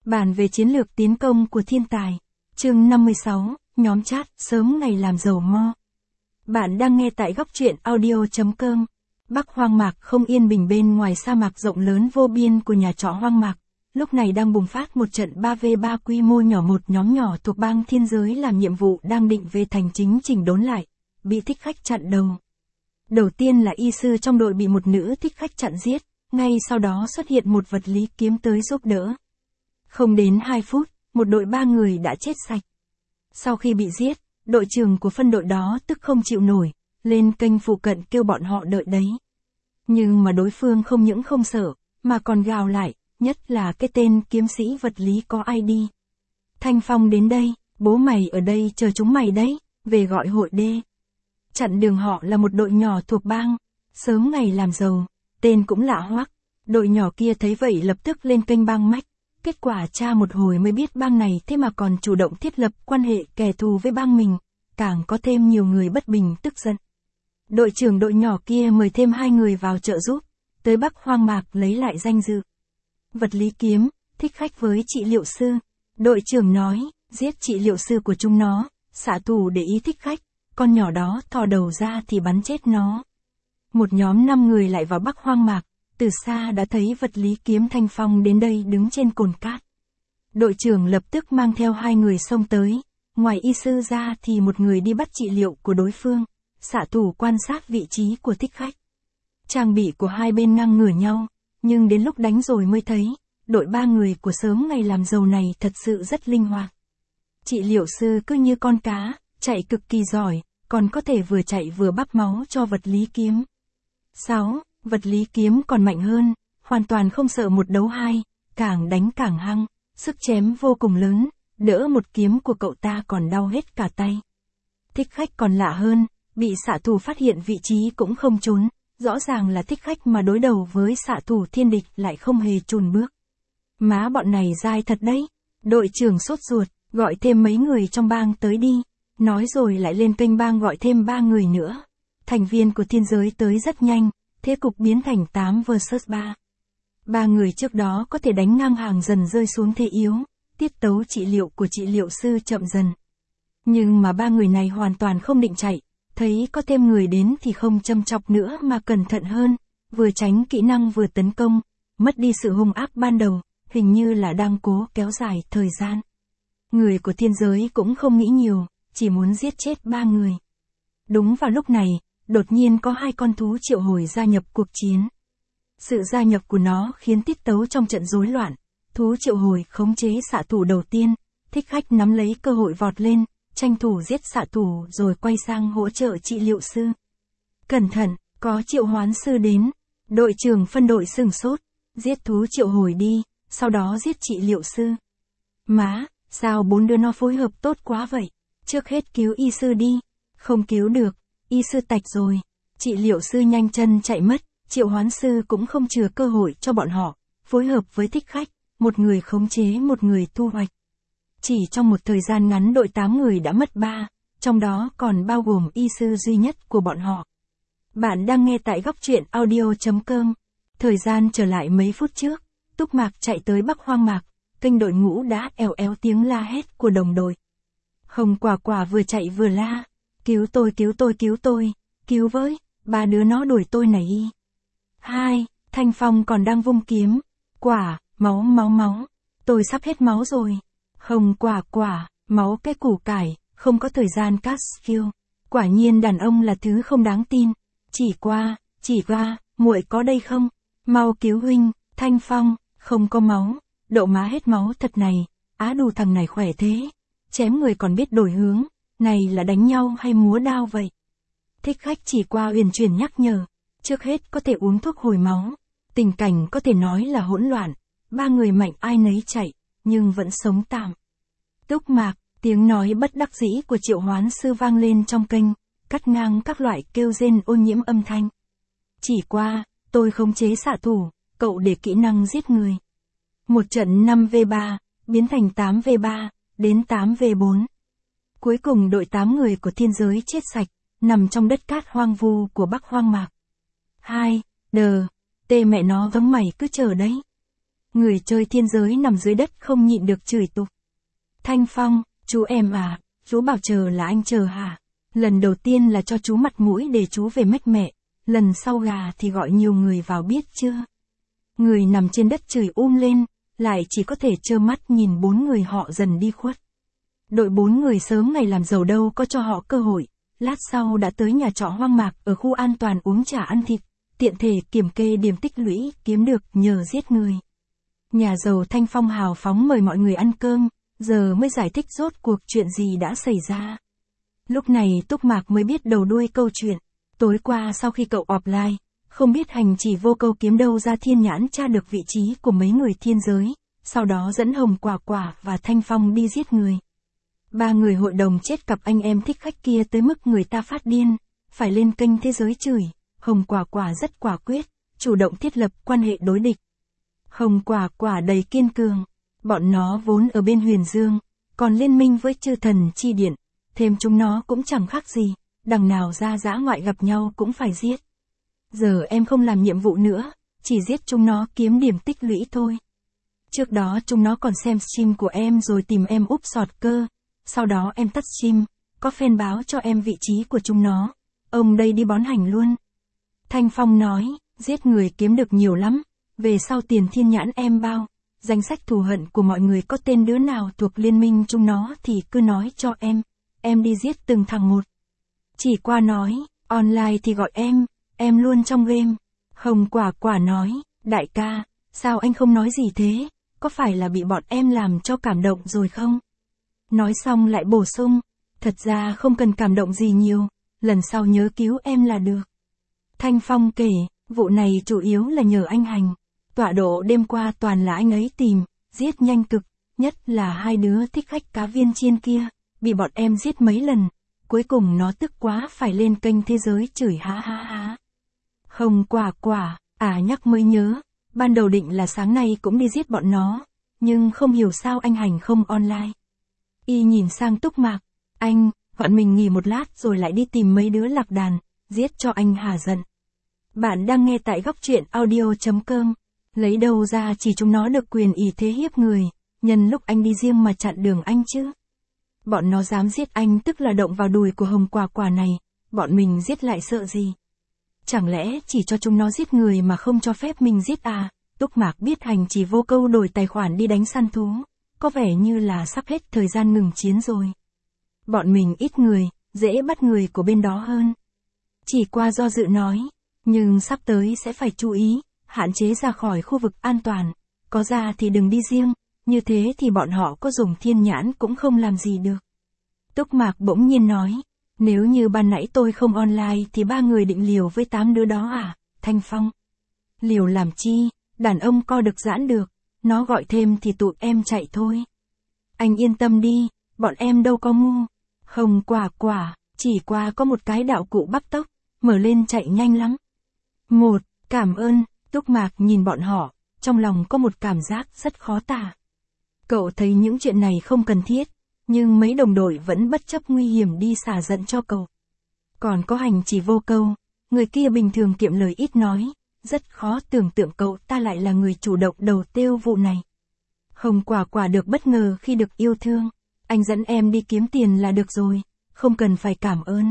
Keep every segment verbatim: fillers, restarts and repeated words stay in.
Bàn về chiến lược tiến công của thiên tài. Chương năm mươi sáu, nhóm chat, sớm ngày làm giàu mo. Bạn đang nghe tại góc truyện audio chấm com. Bắc hoang mạc không yên bình bên ngoài sa mạc rộng lớn vô biên của nhà trọ hoang mạc. Lúc này đang bùng phát một trận ba vs ba quy mô nhỏ, một nhóm nhỏ thuộc bang thiên giới làm nhiệm vụ đang định về thành chính chỉnh đốn lại. Bị thích khách chặn đầu. Đầu tiên là y sư trong đội bị một nữ thích khách chặn giết. Ngay sau đó xuất hiện một vật lý kiếm tới giúp đỡ. Không đến hai phút, một đội ba người đã chết sạch. Sau khi bị giết, đội trưởng của phân đội đó tức không chịu nổi, lên kênh phụ cận kêu bọn họ đợi đấy. Nhưng mà đối phương không những không sợ, mà còn gào lại, nhất là cái tên kiếm sĩ vật lý có i đê. Thanh Phong đến đây, bố mày ở đây chờ chúng mày đấy, về gọi hội đê. Chặn đường họ là một đội nhỏ thuộc bang, sớm ngày làm giàu, tên cũng lạ hoắc. Đội nhỏ kia thấy vậy lập tức lên kênh bang mách. Kết quả tra một hồi mới biết bang này thế mà còn chủ động thiết lập quan hệ kẻ thù với bang mình, càng có thêm nhiều người bất bình tức giận. Đội trưởng đội nhỏ kia mời thêm hai người vào trợ giúp, tới Bắc hoang mạc lấy lại danh dự. Vật lý kiếm, thích khách với trị liệu sư. Đội trưởng nói, giết trị liệu sư của chúng nó, xạ thủ để ý thích khách, con nhỏ đó thò đầu ra thì bắn chết nó. Một nhóm năm người lại vào Bắc hoang mạc. Từ xa đã thấy vật lý kiếm Thanh Phong đến đây đứng trên cồn cát. Đội trưởng lập tức mang theo hai người xông tới, ngoài y sư ra thì một người đi bắt trị liệu của đối phương, xạ thủ quan sát vị trí của thích khách. Trang bị của hai bên ngang ngửa nhau, nhưng đến lúc đánh rồi mới thấy, đội ba người của sớm ngày làm giàu này thật sự rất linh hoạt. Trị liệu sư cứ như con cá, chạy cực kỳ giỏi, còn có thể vừa chạy vừa bắp máu cho vật lý kiếm. sáu. Vật lý kiếm còn mạnh hơn, hoàn toàn không sợ một đấu hai, càng đánh càng hăng, sức chém vô cùng lớn, đỡ một kiếm của cậu ta còn đau hết cả tay. Thích khách còn lạ hơn, bị xạ thủ phát hiện vị trí cũng không trốn, rõ ràng là thích khách mà đối đầu với xạ thủ thiên địch lại không hề chùn bước. Má bọn này dai thật đấy, đội trưởng sốt ruột, gọi thêm mấy người trong bang tới đi, nói rồi lại lên kênh bang gọi thêm ba người nữa. Thành viên của thiên giới tới rất nhanh. Thế cục biến thành tám versus ba. Ba người trước đó có thể đánh ngang hàng dần rơi xuống thế yếu, tiết tấu trị liệu của trị liệu sư chậm dần. Nhưng mà ba người này hoàn toàn không định chạy, thấy có thêm người đến thì không châm chọc nữa mà cẩn thận hơn, vừa tránh kỹ năng vừa tấn công, mất đi sự hung ác ban đầu, hình như là đang cố kéo dài thời gian. Người của thiên giới cũng không nghĩ nhiều, chỉ muốn giết chết ba người. Đúng vào lúc này, đột nhiên có hai con thú triệu hồi gia nhập cuộc chiến. Sự gia nhập của nó khiến tiết tấu trong trận rối loạn. Thú triệu hồi khống chế xạ thủ đầu tiên, thích khách nắm lấy cơ hội vọt lên, tranh thủ giết xạ thủ rồi quay sang hỗ trợ trị liệu sư. Cẩn thận, có triệu hoán sư đến. Đội trưởng phân đội sửng sốt, giết thú triệu hồi đi, sau đó giết trị liệu sư. Má, sao bốn đứa nó phối hợp tốt quá vậy? Trước hết cứu y sư đi. Không cứu được. Y sư tạch rồi, trị liệu sư nhanh chân chạy mất, triệu hoán sư cũng không chừa cơ hội cho bọn họ, phối hợp với thích khách, một người khống chế một người thu hoạch. Chỉ trong một thời gian ngắn đội tám người đã mất ba, trong đó còn bao gồm y sư duy nhất của bọn họ. Bạn đang nghe tại góc truyện audio chấm com. Thời gian trở lại mấy phút trước, Túc Mạc chạy tới Bắc hoang mạc, kênh đội ngũ đã èo éo tiếng la hét của đồng đội. Hồng Quả Quả vừa chạy vừa la. Cứu tôi cứu tôi cứu tôi, cứu với, ba đứa nó đuổi tôi này y. Hai, Thanh Phong còn đang vung kiếm. Quả, máu máu máu, tôi sắp hết máu rồi. Hồng Quả Quả, máu cái củ cải, không có thời gian cast skill. Quả nhiên đàn ông là thứ không đáng tin. Chỉ qua, chỉ qua, muội có đây không? Mau cứu huynh. Thanh Phong, không có máu, độ má hết máu thật này, á đù thằng này khỏe thế. Chém người còn biết đổi hướng. Này là đánh nhau hay múa đao vậy? Thích khách chỉ qua uyển chuyển nhắc nhở, trước hết có thể uống thuốc hồi máu. Tình cảnh có thể nói là hỗn loạn, ba người mạnh ai nấy chạy, nhưng vẫn sống tạm. Túc Mạc, tiếng nói bất đắc dĩ của triệu hoán sư vang lên trong kênh, cắt ngang các loại kêu rên ô nhiễm âm thanh. Chỉ qua, tôi khống chế xạ thủ, cậu để kỹ năng giết người. Một trận năm vs ba, biến thành tám vs ba, đến tám vs bốn. Cuối cùng đội tám người của thiên giới chết sạch, nằm trong đất cát hoang vu của Bắc hoang mạc. Hai, đờ, tê mẹ nó vắng mày cứ chờ đấy. Người chơi thiên giới nằm dưới đất không nhịn được chửi tục. Thanh Phong, chú em à, chú bảo chờ là anh chờ hả? Lần đầu tiên là cho chú mặt mũi để chú về mách mẹ, lần sau gà thì gọi nhiều người vào biết chưa? Người nằm trên đất chửi um lên, lại chỉ có thể trơ mắt nhìn bốn người họ dần đi khuất. Đội bốn người sớm ngày làm giàu đâu có cho họ cơ hội, lát sau đã tới nhà trọ hoang mạc ở khu an toàn uống trà ăn thịt, tiện thể kiểm kê điểm tích lũy kiếm được nhờ giết người. Nhà giàu Thanh Phong hào phóng mời mọi người ăn cơm, giờ mới giải thích rốt cuộc chuyện gì đã xảy ra. Lúc này Túc Mạc mới biết đầu đuôi câu chuyện. Tối qua sau khi cậu offline, không biết hành chỉ vô câu kiếm đâu ra thiên nhãn tra được vị trí của mấy người thiên giới, sau đó dẫn Hồng Quả Quả và Thanh Phong đi giết người. Ba người hội đồng chết cặp anh em thích khách kia tới mức người ta phát điên, phải lên kênh thế giới chửi. Hồng Quả Quả rất quả quyết, chủ động thiết lập quan hệ đối địch. Hồng Quả Quả đầy kiên cường, bọn nó vốn ở bên Huyền Dương, còn liên minh với chư thần chi điện, thêm chúng nó cũng chẳng khác gì, đằng nào ra dã ngoại gặp nhau cũng phải giết. Giờ em không làm nhiệm vụ nữa, chỉ giết chúng nó kiếm điểm tích lũy thôi. Trước đó chúng nó còn xem stream của em rồi tìm em úp sọt cơ, sau đó em tắt stream, có fan báo cho em vị trí của chúng nó, ông đây đi bón hành luôn. Thanh Phong nói, giết người kiếm được nhiều lắm, về sau tiền thiên nhãn em bao, danh sách thù hận của mọi người có tên đứa nào thuộc liên minh chúng nó thì cứ nói cho em, em đi giết từng thằng một. Chỉ qua nói, online thì gọi em, em luôn trong game. Hồng Quả Quả nói, đại ca, sao anh không nói gì thế, có phải là bị bọn em làm cho cảm động rồi không? Nói xong lại bổ sung, thật ra không cần cảm động gì nhiều, lần sau nhớ cứu em là được. Thanh Phong kể, vụ này chủ yếu là nhờ anh Hành, tọa độ đêm qua toàn là anh ấy tìm, giết nhanh cực, nhất là hai đứa thích khách cá viên chiên kia, bị bọn em giết mấy lần, cuối cùng nó tức quá phải lên kênh thế giới chửi ha ha ha. Hồng Quả Quả, à nhắc mới nhớ, ban đầu định là sáng nay cũng đi giết bọn nó, nhưng không hiểu sao anh Hành không online. Y nhìn sang Túc Mạc, anh, bọn mình nghỉ một lát rồi lại đi tìm mấy đứa lạc đàn, giết cho anh hả giận. Bạn đang nghe tại góc truyện audio chấm com, lấy đâu ra chỉ chúng nó được quyền ỷ thế hiếp người, nhân lúc anh đi riêng mà chặn đường anh chứ. Bọn nó dám giết anh tức là động vào đùi của Hồng Quả Quả này, bọn mình giết lại sợ gì? Chẳng lẽ chỉ cho chúng nó giết người mà không cho phép mình giết à? Túc Mạc biết Hành chỉ vô câu đổi tài khoản đi đánh săn thú, có vẻ như là sắp hết thời gian ngừng chiến rồi. Bọn mình ít người, dễ bắt người của bên đó hơn. Chỉ qua do dự nói, nhưng sắp tới sẽ phải chú ý, hạn chế ra khỏi khu vực an toàn, có ra thì đừng đi riêng, như thế thì bọn họ có dùng thiên nhãn cũng không làm gì được. Túc Mạc bỗng nhiên nói, nếu như ban nãy tôi không online thì ba người định liều với tám đứa đó à, Thanh Phong? Liều làm chi, đàn ông co được giãn được, nó gọi thêm thì tụi em chạy thôi. Anh yên tâm đi, bọn em đâu có ngu. Hồng Quả Quả, chỉ qua có một cái đạo cụ bắp tốc, mở lên chạy nhanh lắm. Một, cảm ơn, Túc Mạc nhìn bọn họ, trong lòng có một cảm giác rất khó tả. Cậu thấy những chuyện này không cần thiết, nhưng mấy đồng đội vẫn bất chấp nguy hiểm đi xả giận cho cậu. Còn có Hành chỉ vô câu, người kia bình thường kiệm lời ít nói, rất khó tưởng tượng cậu ta lại là người chủ động đầu tiêu vụ này. Hồng Quả Quả được bất ngờ khi được yêu thương, anh dẫn em đi kiếm tiền là được rồi, không cần phải cảm ơn.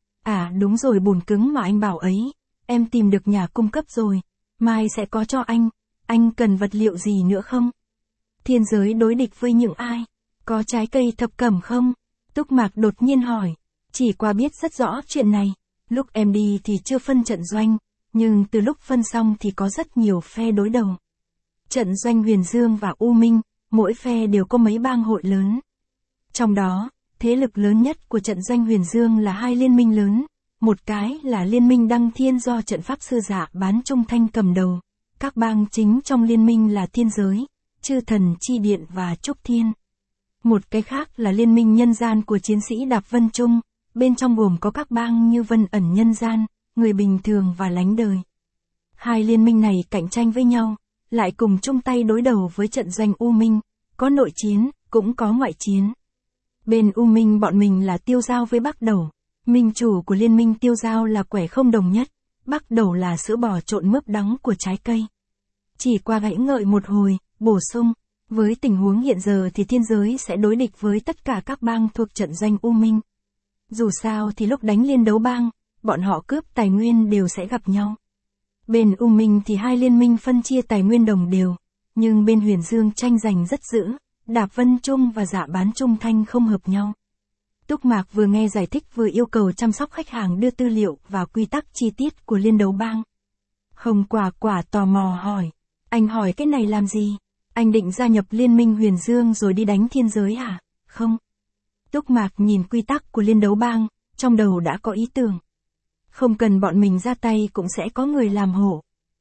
À đúng rồi, bùn cứng mà anh bảo ấy, em tìm được nhà cung cấp rồi, mai sẽ có cho anh, anh cần vật liệu gì nữa không? Thiên giới đối địch với những ai? Có trái cây thập cẩm không? Túc Mạc đột nhiên hỏi, chỉ qua biết rất rõ chuyện này, lúc em đi thì chưa phân trận doanh, nhưng từ lúc phân xong thì có rất nhiều phe đối đầu. Trận doanh Huyền Dương và U Minh, mỗi phe đều có mấy bang hội lớn. Trong đó, thế lực lớn nhất của trận doanh Huyền Dương là hai liên minh lớn, một cái là liên minh Đăng Thiên do trận pháp sư Dạ Bán Trung Thanh cầm đầu, các bang chính trong liên minh là Thiên Giới, Chư Thần Chi Điện và Trúc Thiên. Một cái khác là liên minh nhân gian của chiến sĩ Đạp Vân Trung, bên trong gồm có các bang như Vân Ẩn Nhân Gian, Người Bình Thường và Lánh Đời. Hai liên minh này cạnh tranh với nhau, lại cùng chung tay đối đầu với trận doanh U Minh, có nội chiến, cũng có ngoại chiến. Bên U Minh bọn mình là Tiêu Giao với Bắc Đầu, minh chủ của liên minh Tiêu Giao là Quẻ Không Đồng Nhất, Bắc Đầu là sữa bò trộn mướp đắng của trái cây. Chỉ qua gãy ngợi một hồi, bổ sung, với tình huống hiện giờ thì thiên giới sẽ đối địch với tất cả các bang thuộc trận doanh U Minh. Dù sao thì lúc đánh liên đấu bang, bọn họ cướp tài nguyên đều sẽ gặp nhau. Bên U Minh thì hai liên minh phân chia tài nguyên đồng đều, nhưng bên Huyền Dương tranh giành rất dữ, Đạp Vân Trung và Dạ Bán Trung Thanh không hợp nhau. Túc Mạc vừa nghe giải thích vừa yêu cầu chăm sóc khách hàng đưa tư liệu và quy tắc chi tiết của liên đấu bang. Hồng Quả Quả tò mò hỏi, anh hỏi cái này làm gì? Anh định gia nhập liên minh Huyền Dương rồi đi đánh thiên giới hả? Không. Túc Mạc nhìn quy tắc của liên đấu bang, trong đầu đã có ý tưởng. Không cần bọn mình ra tay cũng sẽ có người làm hộ.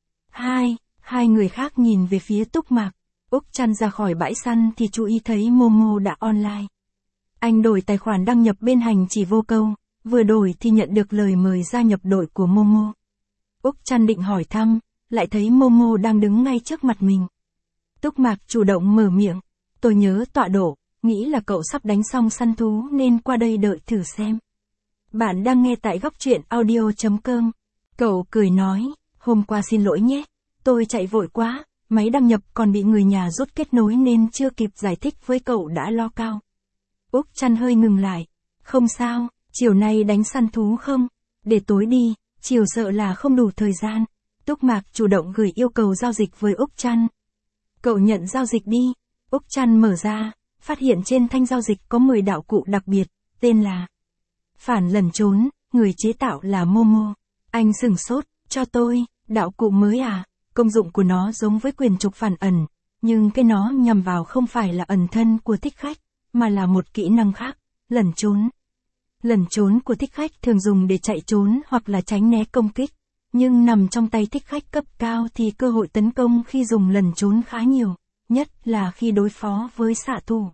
Hai, hai người khác nhìn về phía Túc Mạc. Úc Trăn ra khỏi bãi săn thì chú ý thấy Momo đã online. Anh đổi tài khoản đăng nhập bên hành chỉ vô câu, vừa đổi thì nhận được lời mời gia nhập đội của Momo. Úc Trăn định hỏi thăm, lại thấy Momo đang đứng ngay trước mặt mình. Túc Mạc chủ động mở miệng, tôi nhớ tọa độ, nghĩ là cậu sắp đánh xong săn thú nên qua đây đợi thử xem. Bạn đang nghe tại góc truyện audio chấm com. Cậu cười nói, hôm qua xin lỗi nhé, tôi chạy vội quá, máy đăng nhập còn bị người nhà rút kết nối nên chưa kịp giải thích với cậu đã lo cao. Úc Trăn hơi ngừng lại, không sao, chiều nay đánh săn thú không? Để tối đi, chiều sợ là không đủ thời gian. Túc Mạc chủ động gửi yêu cầu giao dịch với Úc Trăn. Cậu nhận giao dịch đi. Úc Trăn mở ra, phát hiện trên thanh giao dịch có mười đạo cụ đặc biệt, tên là Phản Lẩn Trốn, người chế tạo là Momo. Anh sửng sốt, cho tôi, đạo cụ mới à? Công dụng của nó giống với quyền trục phản ẩn, nhưng cái nó nhằm vào không phải là ẩn thân của thích khách, mà là một kỹ năng khác, lẩn trốn. Lẩn trốn của thích khách thường dùng để chạy trốn hoặc là tránh né công kích, nhưng nằm trong tay thích khách cấp cao thì cơ hội tấn công khi dùng lẩn trốn khá nhiều, nhất là khi đối phó với xạ thủ.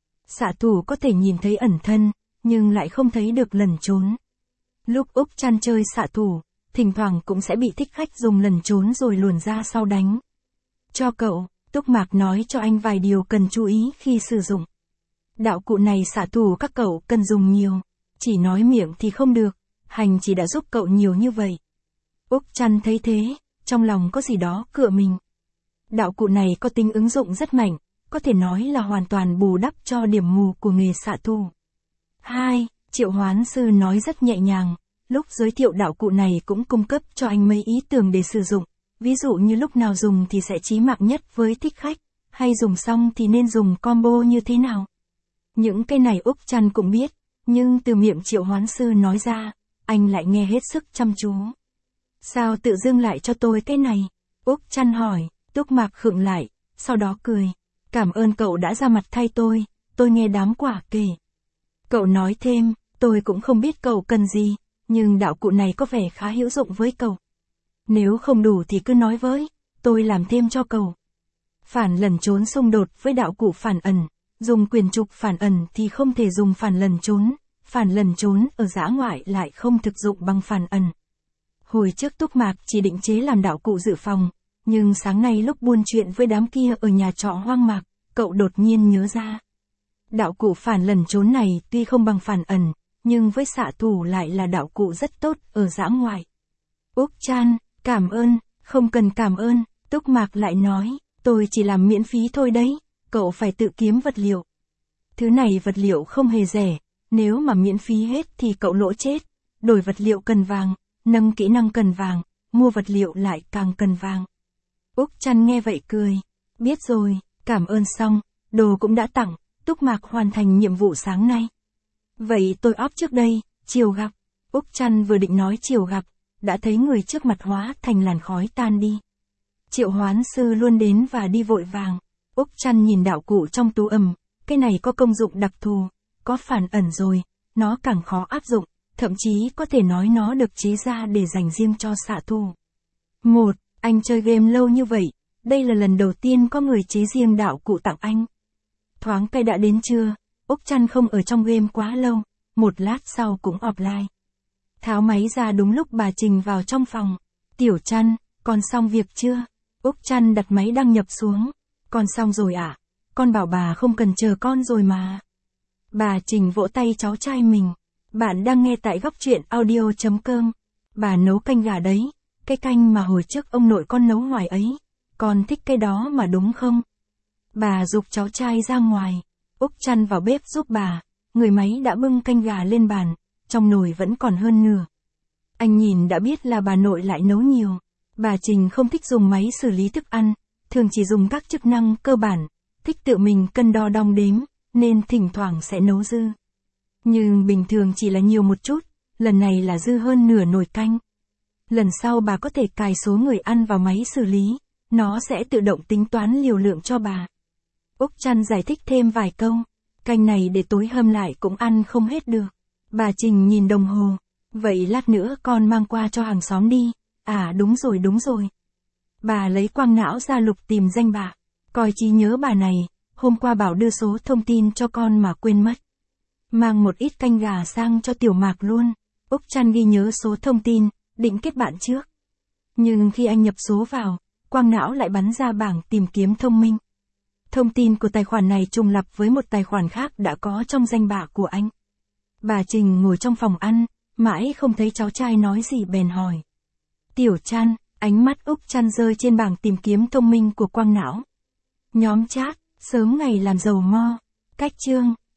Xạ thủ có thể nhìn thấy ẩn thân, nhưng lại không thấy được lẩn trốn. Lúc Úc Trăn chơi xạ thủ, thỉnh thoảng cũng sẽ bị thích khách dùng lẩn trốn rồi luồn ra sau đánh. Cho cậu, Túc Mạc nói cho anh vài điều cần chú ý khi sử dụng. Đạo cụ này xạ thủ các cậu cần dùng nhiều, chỉ nói miệng thì không được, hành chỉ đã giúp cậu nhiều như vậy. Úc Trăn thấy thế, trong lòng có gì đó cựa mình. Đạo cụ này có tính ứng dụng rất mạnh, có thể nói là hoàn toàn bù đắp cho điểm mù của nghề xạ thủ. Hai, Triệu Hoán Sư nói rất nhẹ nhàng, lúc giới thiệu đạo cụ này cũng cung cấp cho anh mấy ý tưởng để sử dụng, ví dụ như lúc nào dùng thì sẽ chí mạng nhất với thích khách, hay dùng xong thì nên dùng combo như thế nào. Những cái này Úc Trăn cũng biết, nhưng từ miệng Triệu Hoán Sư nói ra, anh lại nghe hết sức chăm chú. Sao tự dưng lại cho tôi cái này? Úc Trăn hỏi, Túc Mạc khựng lại, sau đó cười. Cảm ơn cậu đã ra mặt thay tôi, tôi nghe đám quả kể. Cậu nói thêm, tôi cũng không biết cậu cần gì, nhưng đạo cụ này có vẻ khá hữu dụng với cậu. Nếu không đủ thì cứ nói với, tôi làm thêm cho cậu. Phản lẩn trốn xung đột với đạo cụ phản ẩn, dùng quyền trục phản ẩn thì không thể dùng phản lẩn trốn, phản lẩn trốn ở dã ngoại lại không thực dụng bằng phản ẩn. Hồi trước Túc Mạc chỉ định chế làm đạo cụ dự phòng, nhưng sáng nay lúc buôn chuyện với đám kia ở nhà trọ hoang mạc, cậu đột nhiên nhớ ra. Đạo cụ phản lẩn trốn này tuy không bằng phản ẩn, nhưng với xạ thủ lại là đạo cụ rất tốt ở dã ngoại. Úc Trăn, cảm ơn, không cần cảm ơn, Túc Mạc lại nói, tôi chỉ làm miễn phí thôi đấy, cậu phải tự kiếm vật liệu. Thứ này vật liệu không hề rẻ, nếu mà miễn phí hết thì cậu lỗ chết, đổi vật liệu cần vàng, nâng kỹ năng cần vàng, mua vật liệu lại càng cần vàng. Úc Trăn nghe vậy cười, biết rồi, cảm ơn xong, đồ cũng đã tặng, Túc Mạc hoàn thành nhiệm vụ sáng nay. Vậy tôi off trước đây, chiều gặp. Úc Trăn vừa định nói chiều gặp, đã thấy người trước mặt hóa thành làn khói tan đi. Triệu Hoán Sư luôn đến và đi vội vàng. Úc Trăn nhìn đạo cụ trong túi ầm, cái này có công dụng đặc thù, có phản ẩn rồi, nó càng khó áp dụng, thậm chí có thể nói nó được chế ra để dành riêng cho xạ thủ. Một, anh chơi game lâu như vậy, đây là lần đầu tiên có người chế riêng đạo cụ tặng anh. Thoáng cây đã đến chưa? Úc Trăn không ở trong game quá lâu, một lát sau cũng offline. Tháo máy ra đúng lúc bà Trình vào trong phòng. Tiểu Trăn, con xong việc chưa? Úc Trăn đặt máy đăng nhập xuống. Con xong rồi ạ. À? Con bảo bà không cần chờ con rồi mà. Bà Trình vỗ tay cháu trai mình. Bạn đang nghe tại góc truyện audio chấm com. Bà nấu canh gà đấy. Cái canh mà hồi trước ông nội con nấu ngoài ấy. Con thích cái đó mà đúng không? Bà giục cháu trai ra ngoài. Úc Trăn vào bếp giúp bà. Người máy đã bưng canh gà lên bàn. Trong nồi vẫn còn hơn nửa. Anh nhìn đã biết là bà nội lại nấu nhiều. Bà Trình không thích dùng máy xử lý thức ăn. Thường chỉ dùng các chức năng cơ bản. Thích tự mình cân đo đong đếm. Nên thỉnh thoảng sẽ nấu dư. Nhưng bình thường chỉ là nhiều một chút. Lần này là dư hơn nửa nồi canh. Lần sau bà có thể cài số người ăn vào máy xử lý. Nó sẽ tự động tính toán liều lượng cho bà. Úc Trăn giải thích thêm vài câu. Canh này để tối hâm lại cũng ăn không hết được. Bà Trình nhìn đồng hồ. Vậy lát nữa con mang qua cho hàng xóm đi. À đúng rồi đúng rồi. Bà lấy quang não ra lục tìm danh bạ. Coi trí nhớ bà này. Hôm qua bảo đưa số thông tin cho con mà quên mất. Mang một ít canh gà sang cho Tiểu Mạc luôn. Úc Trăn ghi nhớ số thông tin, định kết bạn trước. Nhưng khi anh nhập số vào, quang não lại bắn ra bảng tìm kiếm thông minh. Thông tin của tài khoản này trùng lặp với một tài khoản khác đã có trong danh bạ của anh. Bà Trình ngồi trong phòng ăn, mãi không thấy cháu trai nói gì bèn hỏi. Tiểu Trăn, ánh mắt Úc Trăn rơi trên bảng tìm kiếm thông minh của quang não. Nhóm chat, sớm ngày làm giàu mo. Cách chương.